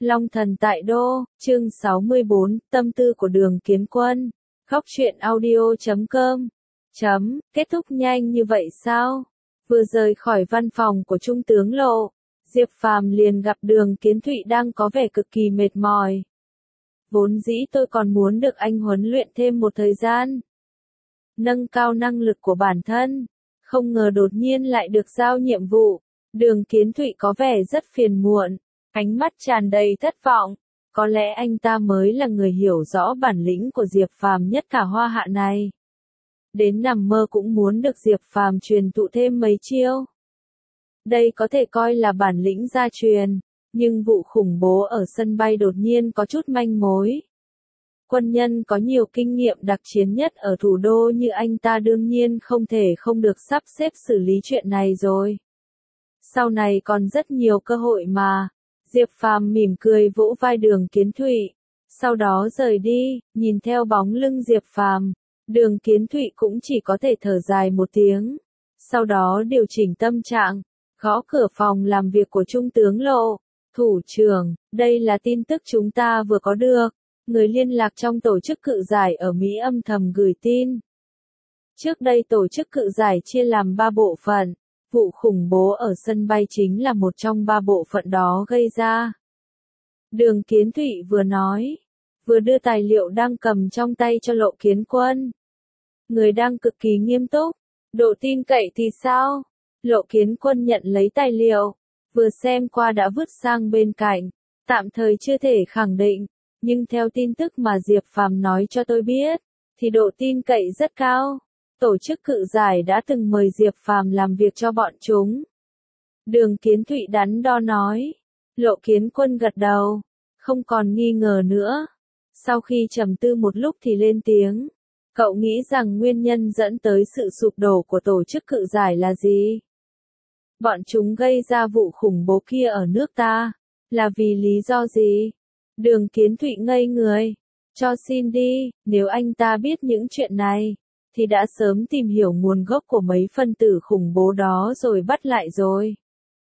Long Thần tại Đô, chương 64, tâm tư của Đường Kiến Quân. Góc truyện audio.com. Kết thúc nhanh như vậy sao? Vừa rời khỏi văn phòng của Trung tướng Lộ, Diệp Phàm liền gặp Đường Kiến Thụy đang có vẻ cực kỳ mệt mỏi. Vốn dĩ tôi còn muốn được anh huấn luyện thêm một thời gian, nâng cao năng lực của bản thân, không ngờ đột nhiên lại được giao nhiệm vụ. Đường Kiến Thụy có vẻ rất phiền muộn, ánh mắt tràn đầy thất vọng. Có lẽ anh ta mới là người hiểu rõ bản lĩnh của Diệp Phàm nhất cả Hoa Hạ này. Đến nằm mơ cũng muốn được Diệp Phàm truyền thụ thêm mấy chiêu. Đây có thể coi là bản lĩnh gia truyền, nhưng vụ khủng bố ở sân bay đột nhiên có chút manh mối. Quân nhân có nhiều kinh nghiệm đặc chiến nhất ở thủ đô như anh ta đương nhiên không thể không được sắp xếp xử lý chuyện này rồi. Sau này còn rất nhiều cơ hội mà. Diệp Phàm mỉm cười vỗ vai Đường Kiến Thụy, sau đó rời đi. Nhìn theo bóng lưng Diệp Phàm, Đường Kiến Thụy cũng chỉ có thể thở dài một tiếng. Sau đó điều chỉnh tâm trạng, gõ cửa phòng làm việc của Trung tướng Lộ. Thủ trưởng, đây là tin tức chúng ta vừa có được. Người liên lạc trong tổ chức cự giải ở Mỹ âm thầm gửi tin. Trước đây tổ chức cự giải chia làm 3 bộ phận. Vụ khủng bố ở sân bay chính là một trong 3 bộ phận đó gây ra. Đường Kiến Thụy vừa nói, vừa đưa tài liệu đang cầm trong tay cho Lộ Kiến Quân. Người đang cực kỳ nghiêm túc. Độ tin cậy thì sao? Lộ Kiến Quân nhận lấy tài liệu, vừa xem qua đã vứt sang bên cạnh. Tạm thời chưa thể khẳng định, nhưng theo tin tức mà Diệp Phàm nói cho tôi biết, thì độ tin cậy rất cao. Tổ chức cự giải đã từng mời Diệp Phàm làm việc cho bọn chúng. Đường Kiến Thụy đắn đo nói. Lộ Kiến Quân gật đầu, không còn nghi ngờ nữa. Sau khi trầm tư một lúc thì lên tiếng. Cậu nghĩ rằng nguyên nhân dẫn tới sự sụp đổ của tổ chức cự giải là gì? Bọn chúng gây ra vụ khủng bố kia ở nước ta, là vì lý do gì? Đường Kiến Thụy ngây người. Cho xin đi, nếu anh ta biết những chuyện này, thì đã sớm tìm hiểu nguồn gốc của mấy phân tử khủng bố đó rồi bắt lại rồi.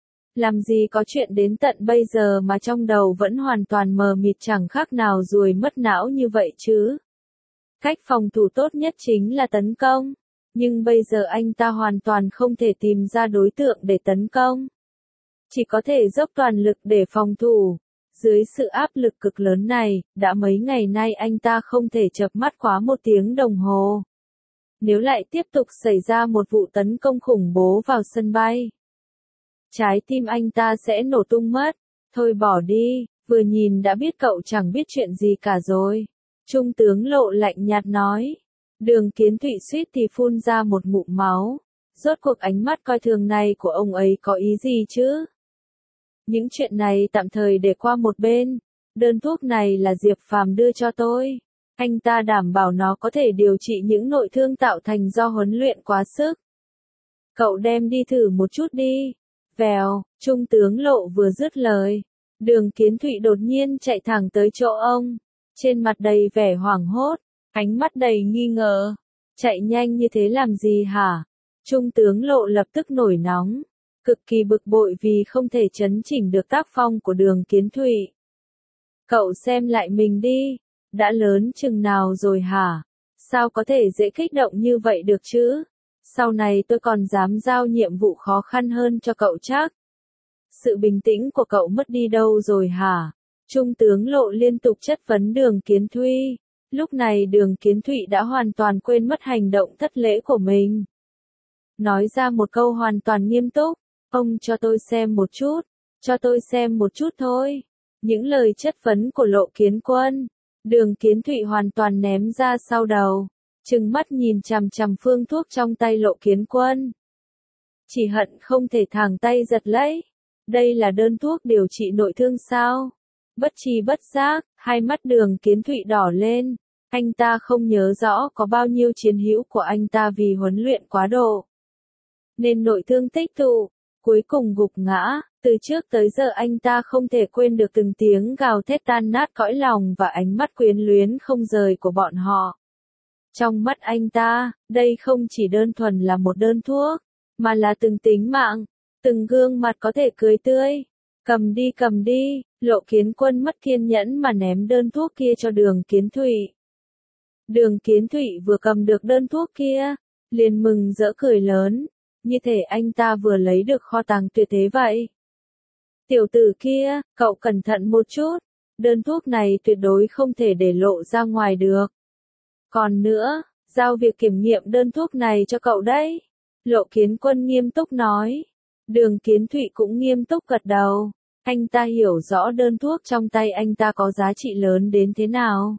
Làm gì có chuyện đến tận bây giờ mà trong đầu vẫn hoàn toàn mờ mịt chẳng khác nào ruồi mất não như vậy chứ. Cách phòng thủ tốt nhất chính là tấn công, nhưng bây giờ anh ta hoàn toàn không thể tìm ra đối tượng để tấn công. Chỉ có thể dốc toàn lực để phòng thủ. Dưới sự áp lực cực lớn này, đã mấy ngày nay anh ta không thể chợp mắt quá 1 tiếng đồng hồ. Nếu lại tiếp tục xảy ra một vụ tấn công khủng bố vào sân bay, trái tim anh ta sẽ nổ tung mất. Thôi bỏ đi, vừa nhìn đã biết cậu chẳng biết chuyện gì cả rồi. Trung tướng Lộ lạnh nhạt nói. Đường Kiến Thụy suýt thì phun ra một ngụm máu. Rốt cuộc ánh mắt coi thường này của ông ấy có ý gì chứ? Những chuyện này tạm thời để qua một bên. Đơn thuốc này là Diệp Phàm đưa cho tôi. Anh ta đảm bảo nó có thể điều trị những nội thương tạo thành do huấn luyện quá sức. Cậu đem đi thử một chút đi. Vèo, Trung tướng Lộ vừa dứt lời. Đường Kiến Thụy đột nhiên chạy thẳng tới chỗ ông. Trên mặt đầy vẻ hoảng hốt, ánh mắt đầy nghi ngờ. Chạy nhanh như thế làm gì hả? Trung tướng Lộ lập tức nổi nóng. Cực kỳ bực bội vì không thể chấn chỉnh được tác phong của Đường Kiến Thụy. Cậu xem lại mình đi. Đã lớn chừng nào rồi hả? Sao có thể dễ kích động như vậy được chứ? Sau này tôi còn dám giao nhiệm vụ khó khăn hơn cho cậu chắc. Sự bình tĩnh của cậu mất đi đâu rồi hả? Trung tướng Lộ liên tục chất vấn Đường Kiến Thụy. Lúc này Đường Kiến Thụy đã hoàn toàn quên mất hành động thất lễ của mình. Nói ra một câu hoàn toàn nghiêm túc. Ông cho tôi xem một chút. Cho tôi xem một chút thôi. Những lời chất vấn của Lộ Kiến Quân, Đường Kiến Thụy hoàn toàn ném ra sau đầu, trừng mắt nhìn chằm chằm phương thuốc trong tay Lộ Kiến Quân. Chỉ hận không thể thẳng tay giật lấy. Đây là đơn thuốc điều trị nội thương sao? Bất tri bất giác, hai mắt Đường Kiến Thụy đỏ lên. Anh ta không nhớ rõ có bao nhiêu chiến hữu của anh ta vì huấn luyện quá độ nên nội thương tích tụ, cuối cùng gục ngã. Từ trước tới giờ anh ta không thể quên được từng tiếng gào thét tan nát cõi lòng và ánh mắt quyến luyến không rời của bọn họ. Trong mắt anh ta, đây không chỉ đơn thuần là một đơn thuốc, mà là từng tính mạng, từng gương mặt có thể cười tươi. cầm đi, Lộ Kiến Quân mất kiên nhẫn mà ném đơn thuốc kia cho Đường Kiến Thụy. Đường Kiến Thụy vừa cầm được đơn thuốc kia, liền mừng rỡ cười lớn, như thể anh ta vừa lấy được kho tàng tuyệt thế vậy. Tiểu tử kia, cậu cẩn thận một chút, đơn thuốc này tuyệt đối không thể để lộ ra ngoài được. Còn nữa, giao việc kiểm nghiệm đơn thuốc này cho cậu đấy. Lộ Kiến Quân nghiêm túc nói. Đường Kiến Thụy cũng nghiêm túc gật đầu. Anh ta hiểu rõ đơn thuốc trong tay anh ta có giá trị lớn đến thế nào.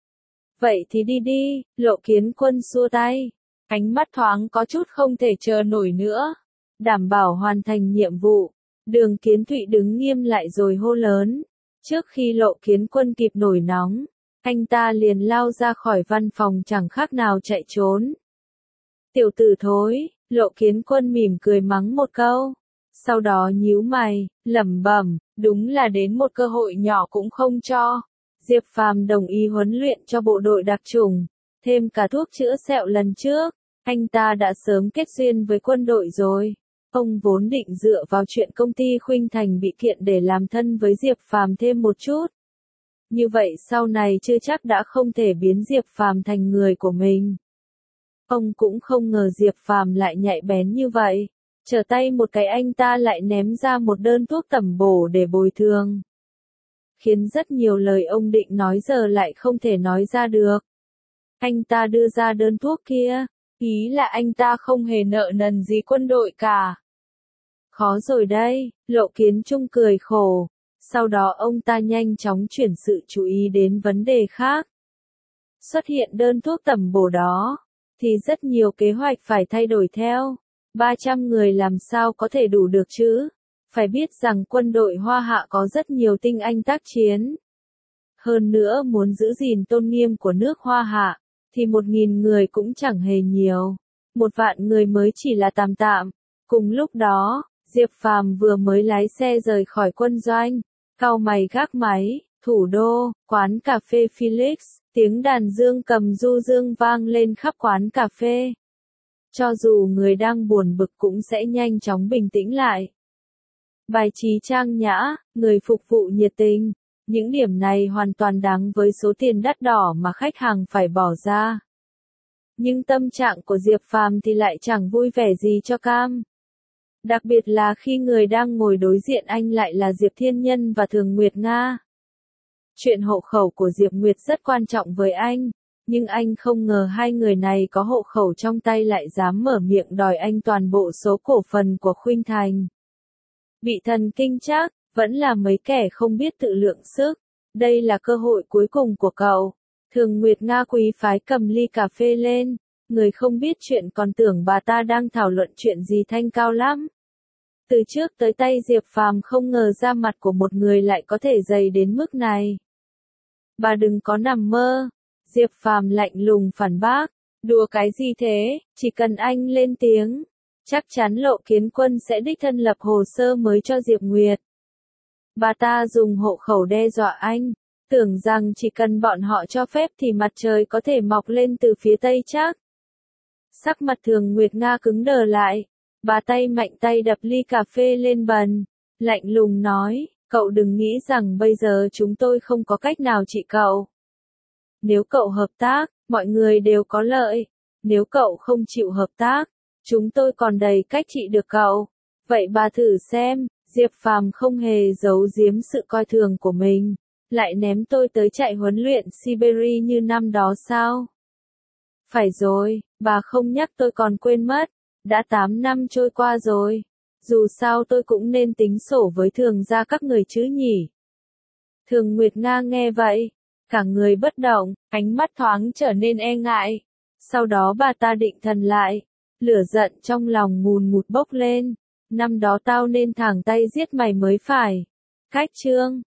Vậy thì đi đi, Lộ Kiến Quân xua tay. Ánh mắt thoáng có chút không thể chờ nổi nữa. Đảm bảo hoàn thành nhiệm vụ. Đường Kiến Thụy đứng nghiêm lại rồi hô lớn. Trước khi Lộ Kiến Quân kịp nổi nóng, anh ta liền lao ra khỏi văn phòng chẳng khác nào chạy trốn. Tiểu tử thối, Lộ Kiến Quân mỉm cười mắng một câu. Sau đó nhíu mày, lẩm bẩm, đúng là đến một cơ hội nhỏ cũng không cho. Diệp Phàm đồng ý huấn luyện cho bộ đội đặc chủng, thêm cả thuốc chữa sẹo lần trước, anh ta đã sớm kết duyên với quân đội rồi. Ông vốn định dựa vào chuyện công ty Khuynh Thành bị kiện để làm thân với Diệp Phàm thêm một chút. Như vậy sau này chưa chắc đã không thể biến Diệp Phàm thành người của mình. Ông cũng không ngờ Diệp Phàm lại nhạy bén như vậy. Trở tay một cái anh ta lại ném ra một đơn thuốc tẩm bổ để bồi thường. Khiến rất nhiều lời ông định nói giờ lại không thể nói ra được. Anh ta đưa ra đơn thuốc kia, ý là anh ta không hề nợ nần gì quân đội cả. Khó rồi đây, Lộ Kiến Trung cười khổ. Sau đó ông ta nhanh chóng chuyển sự chú ý đến vấn đề khác. Xuất hiện đơn thuốc tẩm bổ đó, thì rất nhiều kế hoạch phải thay đổi theo. 300 người làm sao có thể đủ được chứ? Phải biết rằng quân đội Hoa Hạ có rất nhiều tinh anh tác chiến. Hơn nữa muốn giữ gìn tôn nghiêm của nước Hoa Hạ, thì 1.000 người cũng chẳng hề nhiều. 1 vạn người mới chỉ là tạm tạm. Cùng lúc đó, Diệp Phàm vừa mới lái xe rời khỏi quân doanh, cau mày gác máy, thủ đô, quán cà phê Felix, tiếng đàn dương cầm du dương vang lên khắp quán cà phê. Cho dù người đang buồn bực cũng sẽ nhanh chóng bình tĩnh lại. Bài trí trang nhã, người phục vụ nhiệt tình, những điểm này hoàn toàn đáng với số tiền đắt đỏ mà khách hàng phải bỏ ra. Nhưng tâm trạng của Diệp Phàm thì lại chẳng vui vẻ gì cho cam. Đặc biệt là khi người đang ngồi đối diện anh lại là Diệp Thiên Nhân và Thường Nguyệt Nga. Chuyện hộ khẩu của Diệp Nguyệt rất quan trọng với anh, nhưng anh không ngờ hai người này có hộ khẩu trong tay lại dám mở miệng đòi anh toàn bộ số cổ phần của Khuynh Thành. Bị thần kinh chắc, vẫn là mấy kẻ không biết tự lượng sức. Đây là cơ hội cuối cùng của cậu. Thường Nguyệt Nga quý phái cầm ly cà phê lên. Người không biết chuyện còn tưởng bà ta đang thảo luận chuyện gì thanh cao lắm. Từ trước tới tay Diệp Phàm không ngờ da mặt của một người lại có thể dày đến mức này. Bà đừng có nằm mơ. Diệp Phàm lạnh lùng phản bác. Đùa cái gì thế, chỉ cần anh lên tiếng. Chắc chắn Lộ Kiến Quân sẽ đích thân lập hồ sơ mới cho Diệp Nguyệt. Bà ta dùng hộ khẩu đe dọa anh. Tưởng rằng chỉ cần bọn họ cho phép thì mặt trời có thể mọc lên từ phía tây chắc. Sắc mặt Thường Nguyệt Nga cứng đờ lại. Bà tay mạnh tay đập ly cà phê lên bàn. Lạnh lùng nói, cậu đừng nghĩ rằng bây giờ chúng tôi không có cách nào trị cậu. Nếu cậu hợp tác, mọi người đều có lợi. Nếu cậu không chịu hợp tác, chúng tôi còn đầy cách trị được cậu. Vậy bà thử xem, Diệp Phàm không hề giấu giếm sự coi thường của mình. Lại ném tôi tới trại huấn luyện Siberia như năm đó sao? Phải rồi, bà không nhắc tôi còn quên mất. Đã 8 năm trôi qua rồi. Dù sao tôi cũng nên tính sổ với Thường gia các người chứ nhỉ. Thường Nguyệt Nga nghe vậy. Cả người bất động, ánh mắt thoáng trở nên e ngại. Sau đó bà ta định thần lại. Lửa giận trong lòng ngùn ngụt bốc lên. Năm đó tao nên thẳng tay giết mày mới phải. Cách chương